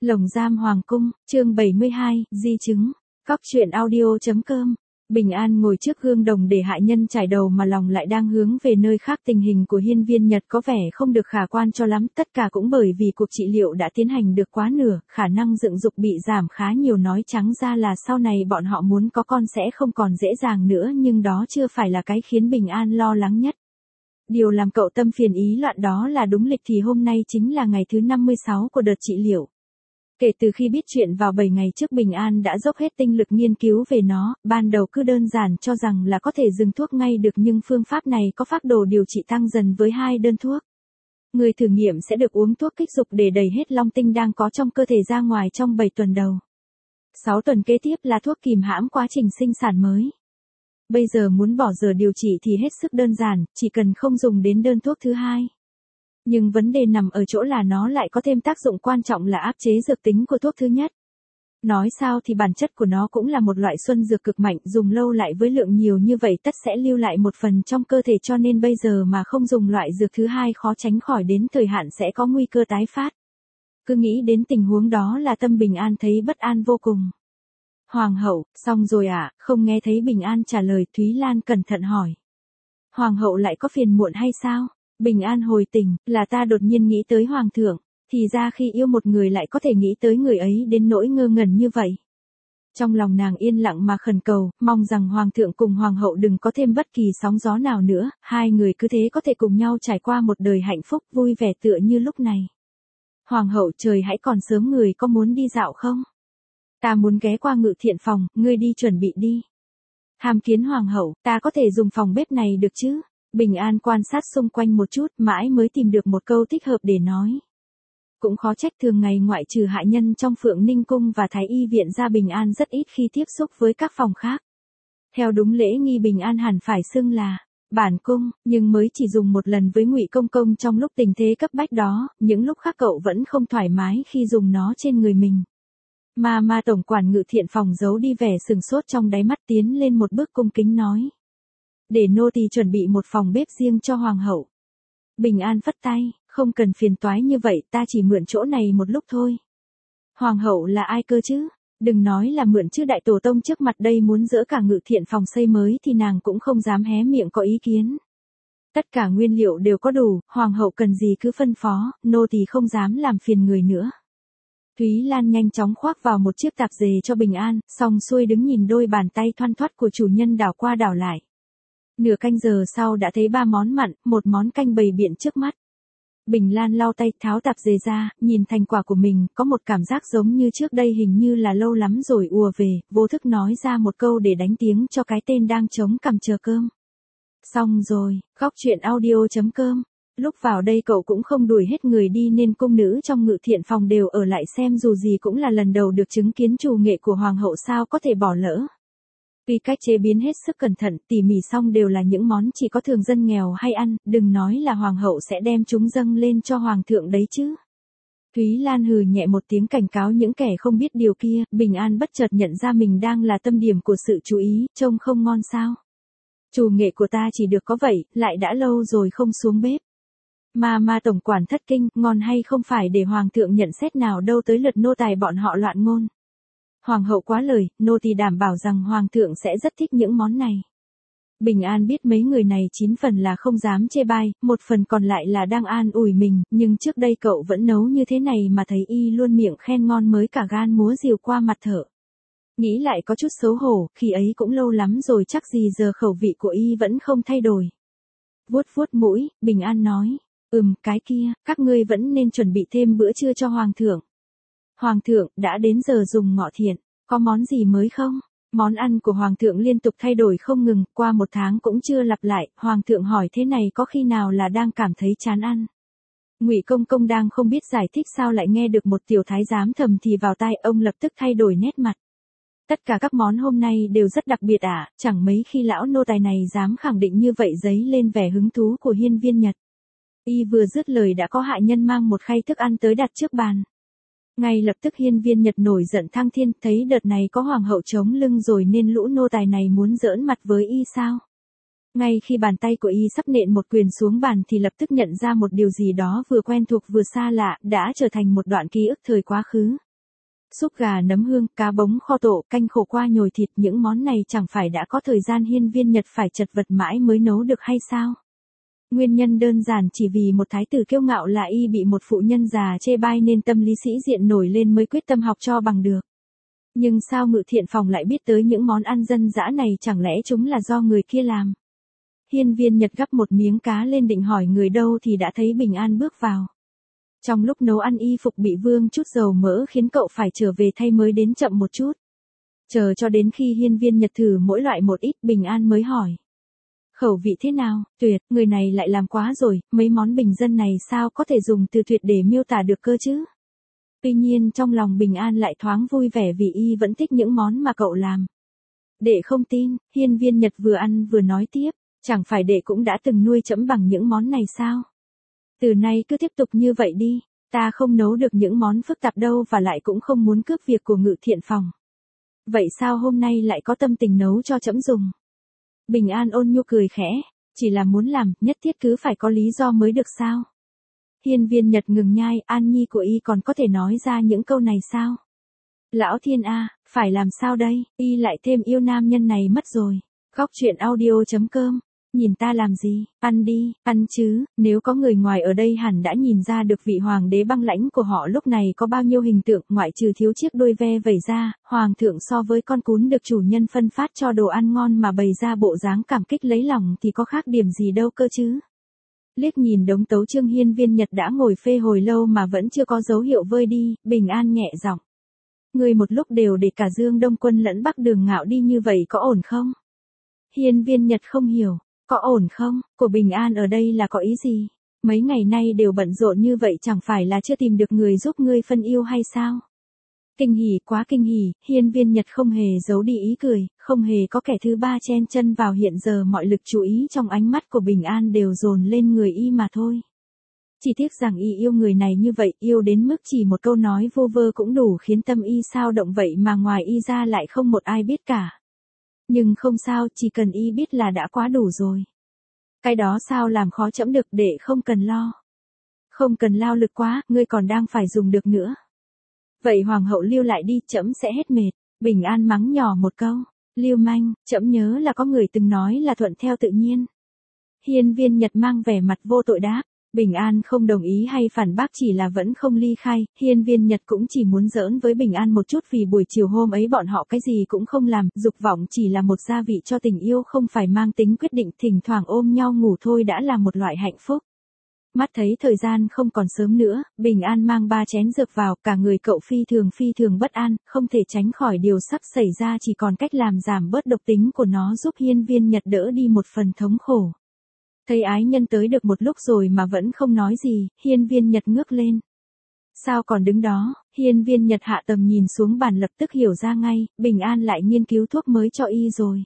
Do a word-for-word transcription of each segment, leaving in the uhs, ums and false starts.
Lồng giam hoàng cung, chương bảy mươi hai, di chứng. Cóc truyện audio.com. Bình An ngồi trước gương đồng để hại nhân trải đầu mà lòng lại đang hướng về nơi khác. Tình hình của Hiên Viên Nhật có vẻ không được khả quan cho lắm, tất cả cũng bởi vì cuộc trị liệu đã tiến hành được quá nửa, khả năng dựng dục bị giảm khá nhiều, nói trắng ra là sau này bọn họ muốn có con sẽ không còn dễ dàng nữa, nhưng đó chưa phải là cái khiến Bình An lo lắng nhất. Điều làm cậu tâm phiền ý loạn đó là đúng lịch thì hôm nay chính là ngày thứ năm mươi sáu của đợt trị liệu. Kể từ khi biết chuyện vào bảy ngày trước, Bình An đã dốc hết tinh lực nghiên cứu về nó, ban đầu cứ đơn giản cho rằng là có thể dừng thuốc ngay được, nhưng phương pháp này có phác đồ điều trị tăng dần với hai đơn thuốc. Người thử nghiệm sẽ được uống thuốc kích dục để đẩy hết long tinh đang có trong cơ thể ra ngoài trong bảy tuần đầu. sáu tuần kế tiếp là thuốc kìm hãm quá trình sinh sản mới. Bây giờ muốn bỏ giờ điều trị thì hết sức đơn giản, chỉ cần không dùng đến đơn thuốc thứ hai. Nhưng vấn đề nằm ở chỗ là nó lại có thêm tác dụng quan trọng là áp chế dược tính của thuốc thứ nhất. Nói sao thì bản chất của nó cũng là một loại xuân dược cực mạnh, dùng lâu lại với lượng nhiều như vậy tất sẽ lưu lại một phần trong cơ thể, cho nên bây giờ mà không dùng loại dược thứ hai khó tránh khỏi đến thời hạn sẽ có nguy cơ tái phát. Cứ nghĩ đến tình huống đó là tâm Bình An thấy bất an vô cùng. Hoàng hậu, xong rồi à? Không nghe thấy Bình An trả lời, Thúy Lan cẩn thận hỏi. Hoàng hậu lại có phiền muộn hay sao? Bình An hồi tỉnh, là ta đột nhiên nghĩ tới hoàng thượng, thì ra khi yêu một người lại có thể nghĩ tới người ấy đến nỗi ngơ ngẩn như vậy. Trong lòng nàng yên lặng mà khẩn cầu, mong rằng hoàng thượng cùng hoàng hậu đừng có thêm bất kỳ sóng gió nào nữa, hai người cứ thế có thể cùng nhau trải qua một đời hạnh phúc vui vẻ tựa như lúc này. Hoàng hậu, trời hãy còn sớm, người có muốn đi dạo không? Ta muốn ghé qua Ngự Thiện phòng, ngươi đi chuẩn bị đi. Hàm kiến hoàng hậu, ta có thể dùng phòng bếp này được chứ? Bình An quan sát xung quanh một chút, mãi mới tìm được một câu thích hợp để nói. Cũng khó trách thường ngày ngoại trừ hại nhân trong Phượng Ninh Cung và Thái Y Viện ra, Bình An rất ít khi tiếp xúc với các phòng khác. Theo đúng lễ nghi, Bình An hẳn phải xưng là bản cung, nhưng mới chỉ dùng một lần với Ngụy Công Công trong lúc tình thế cấp bách đó, những lúc khác cậu vẫn không thoải mái khi dùng nó trên người mình. Mà mà tổng quản Ngự Thiện phòng giấu đi vẻ sừng sốt trong đáy mắt, tiến lên một bước cung kính nói. Để nô tỳ chuẩn bị một phòng bếp riêng cho hoàng hậu. Bình An phất tay, không cần phiền toái như vậy, ta chỉ mượn chỗ này một lúc thôi. Hoàng hậu là ai cơ chứ? Đừng nói là mượn chứ, đại tổ tông trước mặt đây muốn dỡ cả Ngự Thiện phòng xây mới thì nàng cũng không dám hé miệng có ý kiến. Tất cả nguyên liệu đều có đủ, hoàng hậu cần gì cứ phân phó, nô tỳ không dám làm phiền người nữa. Thúy Lan nhanh chóng khoác vào một chiếc tạp dề cho Bình An, xong xuôi đứng nhìn đôi bàn tay thoăn thoắt của chủ nhân đảo qua đảo lại. Nửa canh giờ sau đã thấy ba món mặn, một món canh bày biện trước mắt. Bình Lan lau tay, tháo tạp dề ra, nhìn thành quả của mình, có một cảm giác giống như trước đây hình như là lâu lắm rồi ùa về, vô thức nói ra một câu để đánh tiếng cho cái tên đang chống cằm chờ cơm. Xong rồi, Cóc truyện audio.com. Lúc vào đây cậu cũng không đuổi hết người đi nên cung nữ trong Ngự Thiện phòng đều ở lại xem, dù gì cũng là lần đầu được chứng kiến trù nghệ của hoàng hậu, sao có thể bỏ lỡ. Vì cách chế biến hết sức cẩn thận, tỉ mỉ, xong đều là những món chỉ có thường dân nghèo hay ăn, đừng nói là hoàng hậu sẽ đem chúng dâng lên cho hoàng thượng đấy chứ. Thúy Lan hừ nhẹ một tiếng cảnh cáo những kẻ không biết điều kia. Bình An bất chợt nhận ra mình đang là tâm điểm của sự chú ý, trông không ngon sao. Trù nghệ của ta chỉ được có vậy, lại đã lâu rồi không xuống bếp. Mà mà tổng quản thất kinh, ngon hay không phải để hoàng thượng nhận xét nào đâu, tới lượt nô tài bọn họ loạn ngôn. Hoàng hậu quá lời, nô tỳ đảm bảo rằng hoàng thượng sẽ rất thích những món này. Bình An biết mấy người này chín phần là không dám chê bai, một phần còn lại là đang an ủi mình, nhưng trước đây cậu vẫn nấu như thế này mà thấy y luôn miệng khen ngon mới cả gan múa rìu qua mặt thở. Nghĩ lại có chút xấu hổ, khi ấy cũng lâu lắm rồi chắc gì giờ khẩu vị của y vẫn không thay đổi. Vuốt vuốt mũi, Bình An nói, ừm, cái kia, các ngươi vẫn nên chuẩn bị thêm bữa trưa cho hoàng thượng. Hoàng thượng, đã đến giờ dùng ngọ thiện, có món gì mới không? Món ăn của hoàng thượng liên tục thay đổi không ngừng, qua một tháng cũng chưa lặp lại, hoàng thượng hỏi thế này có khi nào là đang cảm thấy chán ăn. Ngụy Công Công đang không biết giải thích sao lại nghe được một tiểu thái giám thầm thì vào tai, ông lập tức thay đổi nét mặt. Tất cả các món hôm nay đều rất đặc biệt à, chẳng mấy khi lão nô tài này dám khẳng định như vậy, dấy lên vẻ hứng thú của Hiên Viên Nhật. Y vừa dứt lời đã có hại nhân mang một khay thức ăn tới đặt trước bàn. Ngay lập tức Hiên Viên Nhật nổi giận thăng thiên, thấy đợt này có hoàng hậu chống lưng rồi nên lũ nô tài này muốn giỡn mặt với y sao. Ngay khi bàn tay của y sắp nện một quyền xuống bàn thì lập tức nhận ra một điều gì đó vừa quen thuộc vừa xa lạ, đã trở thành một đoạn ký ức thời quá khứ. Súp gà nấm hương, cá bống kho tổ, canh khổ qua nhồi thịt, những món này chẳng phải đã có thời gian Hiên Viên Nhật phải chật vật mãi mới nấu được hay sao? Nguyên nhân đơn giản chỉ vì một thái tử kiêu ngạo là y bị một phụ nhân già chê bai nên tâm lý sĩ diện nổi lên mới quyết tâm học cho bằng được. Nhưng sao Ngự Thiện Phòng lại biết tới những món ăn dân dã này, chẳng lẽ chúng là do người kia làm? Hiên Viên Nhật gắp một miếng cá lên định hỏi người đâu thì đã thấy Bình An bước vào. Trong lúc nấu ăn y phục bị vương chút dầu mỡ khiến cậu phải trở về thay mới đến chậm một chút. Chờ cho đến khi Hiên Viên Nhật thử mỗi loại một ít, Bình An mới hỏi. Khẩu vị thế nào? Tuyệt, người này lại làm quá rồi, mấy món bình dân này sao có thể dùng từ tuyệt để miêu tả được cơ chứ? Tuy nhiên trong lòng Bình An lại thoáng vui vẻ vì y vẫn thích những món mà cậu làm. Đệ không tin, Hiên Viên Nhật vừa ăn vừa nói tiếp, chẳng phải đệ cũng đã từng nuôi trẫm bằng những món này sao? Từ nay cứ tiếp tục như vậy đi, ta không nấu được những món phức tạp đâu và lại cũng không muốn cướp việc của Ngự Thiện Phòng. Vậy sao hôm nay lại có tâm tình nấu cho trẫm dùng? Bình An ôn nhu cười khẽ, chỉ là muốn làm, nhất thiết cứ phải có lý do mới được sao? Hiên Viên Nhật ngừng nhai, An Nhi của y còn có thể nói ra những câu này sao? Lão Thiên A, phải làm sao đây, y lại thêm yêu nam nhân này mất rồi. Góc truyện audio chấm com. Nhìn ta làm gì, ăn đi, ăn chứ, nếu có người ngoài ở đây hẳn đã nhìn ra được vị hoàng đế băng lãnh của họ lúc này có bao nhiêu hình tượng, ngoại trừ thiếu chiếc đuôi ve vẩy ra, hoàng thượng so với con cún được chủ nhân phân phát cho đồ ăn ngon mà bày ra bộ dáng cảm kích lấy lòng thì có khác điểm gì đâu cơ chứ. Liếc nhìn đống tấu chương, Hiên Viên Nhật đã ngồi phê hồi lâu mà vẫn chưa có dấu hiệu vơi đi, Bình An nhẹ giọng. Người một lúc đều để cả Dương Đông Quân lẫn Bắc Đường Ngạo đi như vậy có ổn không? Hiên Viên Nhật không hiểu. Có ổn không, của Bình An ở đây là có ý gì? Mấy ngày nay đều bận rộn như vậy chẳng phải là chưa tìm được người giúp ngươi phân yêu hay sao? Kinh hỉ, quá kinh hỉ, Hiên Viên Nhật không hề giấu đi ý cười, không hề có kẻ thứ ba chen chân vào, hiện giờ mọi lực chú ý trong ánh mắt của Bình An đều dồn lên người y mà thôi. Chỉ tiếc rằng y yêu người này như vậy, yêu đến mức chỉ một câu nói vô vơ cũng đủ khiến tâm y sao động vậy mà ngoài y ra lại không một ai biết cả. Nhưng không sao, chỉ cần y biết là đã quá đủ rồi. Cái đó sao làm khó trẫm được, để không cần lo. Không cần lao lực quá, ngươi còn đang phải dùng được nữa. Vậy hoàng hậu lưu lại đi, trẫm sẽ hết mệt. Bình An mắng nhỏ một câu, lưu manh, trẫm nhớ là có người từng nói là thuận theo tự nhiên. Hiên Viên Nhật mang vẻ mặt vô tội đáp. Bình An không đồng ý hay phản bác, chỉ là vẫn không ly khai. Hiên Viên Nhật cũng chỉ muốn giỡn với Bình An một chút vì buổi chiều hôm ấy bọn họ cái gì cũng không làm, dục vọng chỉ là một gia vị cho tình yêu, không phải mang tính quyết định, thỉnh thoảng ôm nhau ngủ thôi đã là một loại hạnh phúc. Mắt thấy thời gian không còn sớm nữa, Bình An mang ba chén dược vào, cả người cậu phi thường phi thường bất an, không thể tránh khỏi điều sắp xảy ra, chỉ còn cách làm giảm bớt độc tính của nó giúp Hiên Viên Nhật đỡ đi một phần thống khổ. Thấy ái nhân tới được một lúc rồi mà vẫn không nói gì, Hiên Viên Nhật ngước lên. Sao còn đứng đó? Hiên Viên Nhật hạ tầm nhìn xuống bàn, lập tức hiểu ra ngay, Bình An lại nghiên cứu thuốc mới cho y rồi.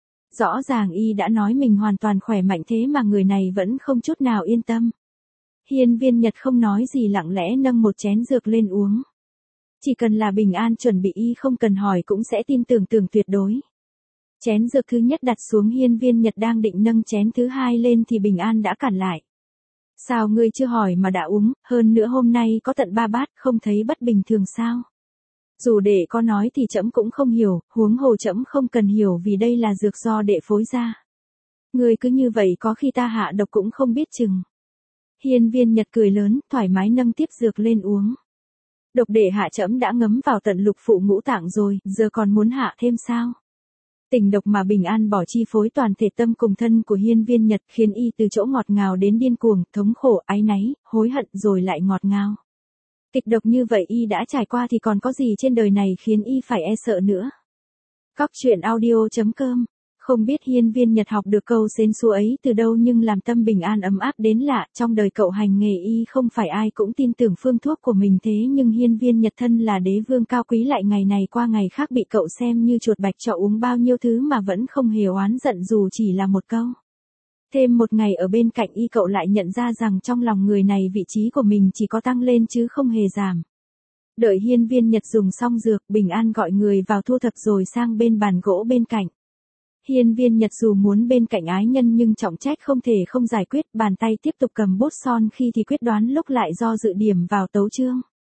Rõ ràng y đã nói mình hoàn toàn khỏe mạnh thế mà người này vẫn không chút nào yên tâm. Hiên Viên Nhật không nói gì, lặng lẽ nâng một chén dược lên uống. Chỉ cần là Bình An chuẩn bị y không cần hỏi cũng sẽ tin tưởng tưởng tuyệt đối. Chén dược thứ nhất đặt xuống, Hiên Viên Nhật đang định nâng chén thứ hai lên thì Bình An đã cản lại. Sao ngươi chưa hỏi mà đã uống, hơn nữa hôm nay có tận ba bát, không thấy bất bình thường sao? Dù đệ có nói thì trẫm cũng không hiểu, huống hồ trẫm không cần hiểu vì đây là dược do đệ phối ra. Ngươi cứ như vậy có khi ta hạ độc cũng không biết chừng. Hiên Viên Nhật cười lớn, thoải mái nâng tiếp dược lên uống. Độc đệ hạ trẫm đã ngấm vào tận lục phủ ngũ tạng rồi, giờ còn muốn hạ thêm sao? Tình độc mà Bình An bỏ chi phối toàn thể tâm cùng thân của Hiên Viên Nhật, khiến y từ chỗ ngọt ngào đến điên cuồng, thống khổ, áy náy, hối hận rồi lại ngọt ngào. Kịch độc như vậy y đã trải qua thì còn có gì trên đời này khiến y phải e sợ nữa. Góc truyện audio chấm com. Không biết Hiên Viên Nhật học được câu xến xúa ấy từ đâu nhưng làm tâm Bình An ấm áp đến lạ, trong đời cậu hành nghề y không phải ai cũng tin tưởng phương thuốc của mình, thế nhưng Hiên Viên Nhật thân là đế vương cao quý lại ngày này qua ngày khác bị cậu xem như chuột bạch cho uống bao nhiêu thứ mà vẫn không hề oán giận dù chỉ là một câu. Thêm một ngày ở bên cạnh y, cậu lại nhận ra rằng trong lòng người này vị trí của mình chỉ có tăng lên chứ không hề giảm. Đợi Hiên Viên Nhật dùng xong dược, Bình An gọi người vào thu thập rồi sang bên bàn gỗ bên cạnh. Hiên Viên Nhật dù muốn bên cạnh ái nhân nhưng trọng trách không thể không giải quyết, bàn tay tiếp tục cầm bút son khi thì quyết đoán lúc lại do dự điểm vào tấu chương.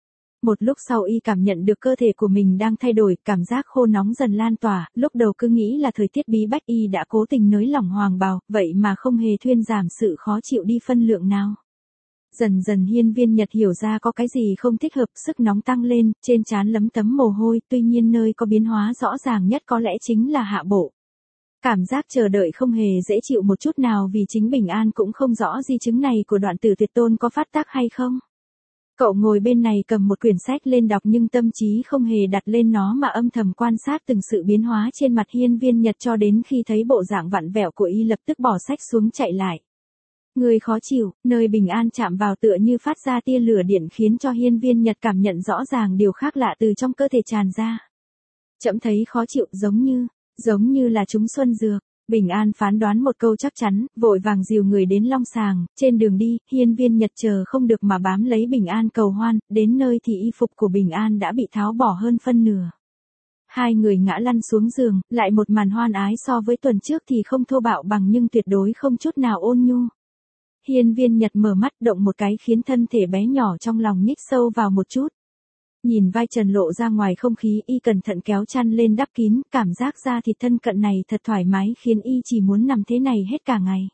Một lúc sau y cảm nhận được cơ thể của mình đang thay đổi, cảm giác khô nóng dần lan tỏa, lúc đầu cứ nghĩ là thời tiết bí bách y đã cố tình nới lỏng hoàng bào, vậy mà không hề thuyên giảm sự khó chịu đi phân lượng nào. Dần dần Hiên Viên Nhật hiểu ra có cái gì không thích hợp, sức nóng tăng lên, trên trán lấm tấm mồ hôi, tuy nhiên nơi có biến hóa rõ ràng nhất có lẽ chính là hạ bộ. Cảm giác chờ đợi không hề dễ chịu một chút nào vì chính Bình An cũng không rõ di chứng này của Đoạn Tử Tuyệt Tôn có phát tác hay không. Cậu ngồi bên này cầm một quyển sách lên đọc nhưng tâm trí không hề đặt lên nó mà âm thầm quan sát từng sự biến hóa trên mặt Hiên Viên Nhật cho đến khi thấy bộ dạng vặn vẹo của y lập tức bỏ sách xuống chạy lại. Người khó chịu, nơi Bình An chạm vào tựa như phát ra tia lửa điện khiến cho Hiên Viên Nhật cảm nhận rõ ràng điều khác lạ từ trong cơ thể tràn ra. Trẫm thấy khó chịu giống như, giống như là trúng xuân dược. Bình An phán đoán một câu chắc chắn, vội vàng dìu người đến Long Sàng, trên đường đi, Hiên Viên Nhật chờ không được mà bám lấy Bình An cầu hoan, đến nơi thì y phục của Bình An đã bị tháo bỏ hơn phân nửa. Hai người ngã lăn xuống giường, lại một màn hoan ái so với tuần trước thì không thô bạo bằng nhưng tuyệt đối không chút nào ôn nhu. Hiên Viên Nhật mở mắt động một cái khiến thân thể bé nhỏ trong lòng nhích sâu vào một chút. Nhìn vai trần lộ ra ngoài không khí y cẩn thận kéo chăn lên đắp kín, cảm giác da thịt thân cận này thật thoải mái khiến y chỉ muốn nằm thế này hết cả ngày.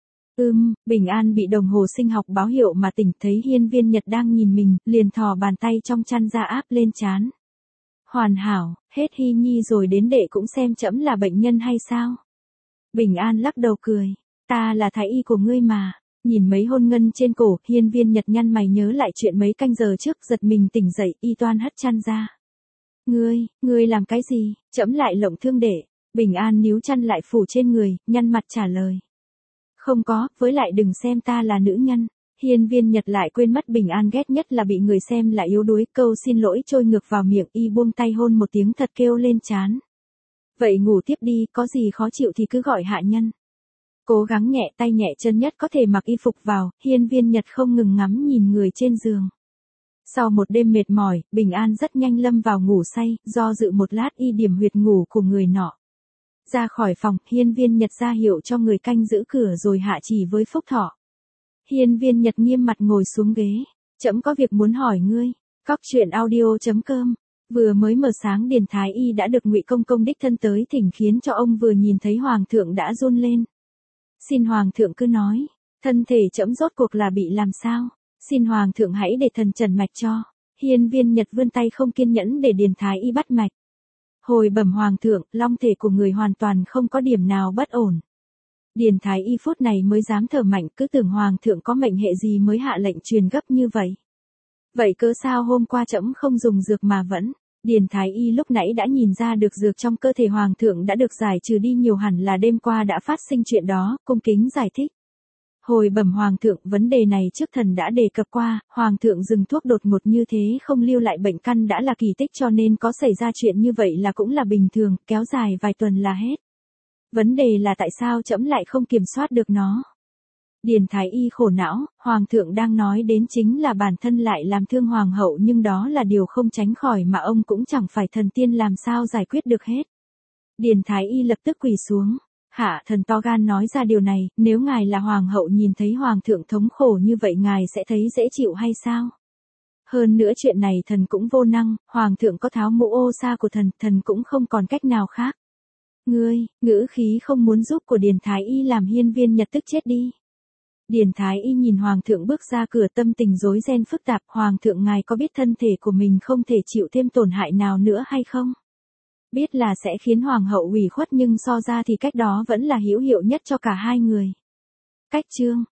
Ừm, Bình An bị đồng hồ sinh học báo hiệu mà tỉnh thấy Hiên Viên Nhật đang nhìn mình, liền thò bàn tay trong chăn ra áp lên trán. Hoàn hảo, hết Hy Nhi rồi đến đệ cũng xem trẫm là bệnh nhân hay sao? Bình An lắc đầu cười, ta là thái y của ngươi mà. Nhìn mấy hôn ngân trên cổ, Hiên Viên Nhật nhăn mày nhớ lại chuyện mấy canh giờ trước, giật mình tỉnh dậy, y toan hất chăn ra. Ngươi, ngươi làm cái gì, trẫm lại lộng thương đệ. Bình An níu chăn lại phủ trên người, nhăn mặt trả lời. Không có, với lại đừng xem ta là nữ nhân. Hiên Viên Nhật lại quên mất Bình An ghét nhất là bị người xem là yếu đuối, câu xin lỗi trôi ngược vào miệng, y buông tay hôn một tiếng thật kêu lên trán. Vậy ngủ tiếp đi, có gì khó chịu thì cứ gọi hạ nhân. Cố gắng nhẹ tay nhẹ chân nhất có thể mặc y phục vào, Hiên Viên Nhật không ngừng ngắm nhìn người trên giường. Sau một đêm mệt mỏi, Bình An rất nhanh lâm vào ngủ say, do dự một lát y điểm huyệt ngủ của người nọ. Ra khỏi phòng, Hiên Viên Nhật ra hiệu cho người canh giữ cửa rồi hạ chỉ với Phúc Thọ. Hiên Viên Nhật nghiêm mặt ngồi xuống ghế, trẫm có việc muốn hỏi ngươi. Cóc truyện audio chấm com. Vừa mới mở sáng Điền Thái Y đã được Ngụy Công Công đích thân tới thỉnh khiến cho ông vừa nhìn thấy Hoàng thượng đã run lên. Xin Hoàng thượng cứ nói, thân thể trẫm rốt cuộc là bị làm sao? Xin Hoàng thượng hãy để thần trần mạch cho. Hiên Viên Nhật vươn tay không kiên nhẫn để Điền Thái Y bắt mạch. Hồi bẩm Hoàng thượng, long thể của người hoàn toàn không có điểm nào bất ổn. Điền Thái Y phút này mới dám thở mạnh, cứ tưởng Hoàng thượng có mệnh hệ gì mới hạ lệnh truyền gấp như vậy. Vậy cớ sao hôm qua trẫm không dùng dược mà vẫn? Điền Thái Y lúc nãy đã nhìn ra được dược trong cơ thể Hoàng thượng đã được giải trừ đi nhiều, hẳn là đêm qua đã phát sinh chuyện đó, cung kính giải thích. Hồi bẩm Hoàng thượng, vấn đề này trước thần đã đề cập qua, Hoàng thượng dừng thuốc đột ngột như thế không lưu lại bệnh căn đã là kỳ tích, cho nên có xảy ra chuyện như vậy là cũng là bình thường, kéo dài vài tuần là hết. Vấn đề là tại sao trẫm lại không kiểm soát được nó? Điền Thái Y khổ não, Hoàng thượng đang nói đến chính là bản thân lại làm thương Hoàng hậu, nhưng đó là điều không tránh khỏi mà ông cũng chẳng phải thần tiên làm sao giải quyết được hết. Điền Thái Y lập tức quỳ xuống. Hạ thần to gan nói ra điều này, nếu ngài là Hoàng hậu nhìn thấy Hoàng thượng thống khổ như vậy ngài sẽ thấy dễ chịu hay sao? Hơn nữa chuyện này thần cũng vô năng, Hoàng thượng có tháo mũ ô sa của thần, thần cũng không còn cách nào khác. Ngươi, ngữ khí không muốn giúp của Điền Thái Y làm Hiên Viên Nhật tức chết đi. Điền Thái Y nhìn Hoàng thượng bước ra cửa, tâm tình rối ren phức tạp. Hoàng thượng ngài có biết thân thể của mình không thể chịu thêm tổn hại nào nữa hay không? Biết là sẽ khiến Hoàng hậu ủy khuất nhưng so ra thì cách đó vẫn là hữu hiệu nhất cho cả hai người. Cách chương,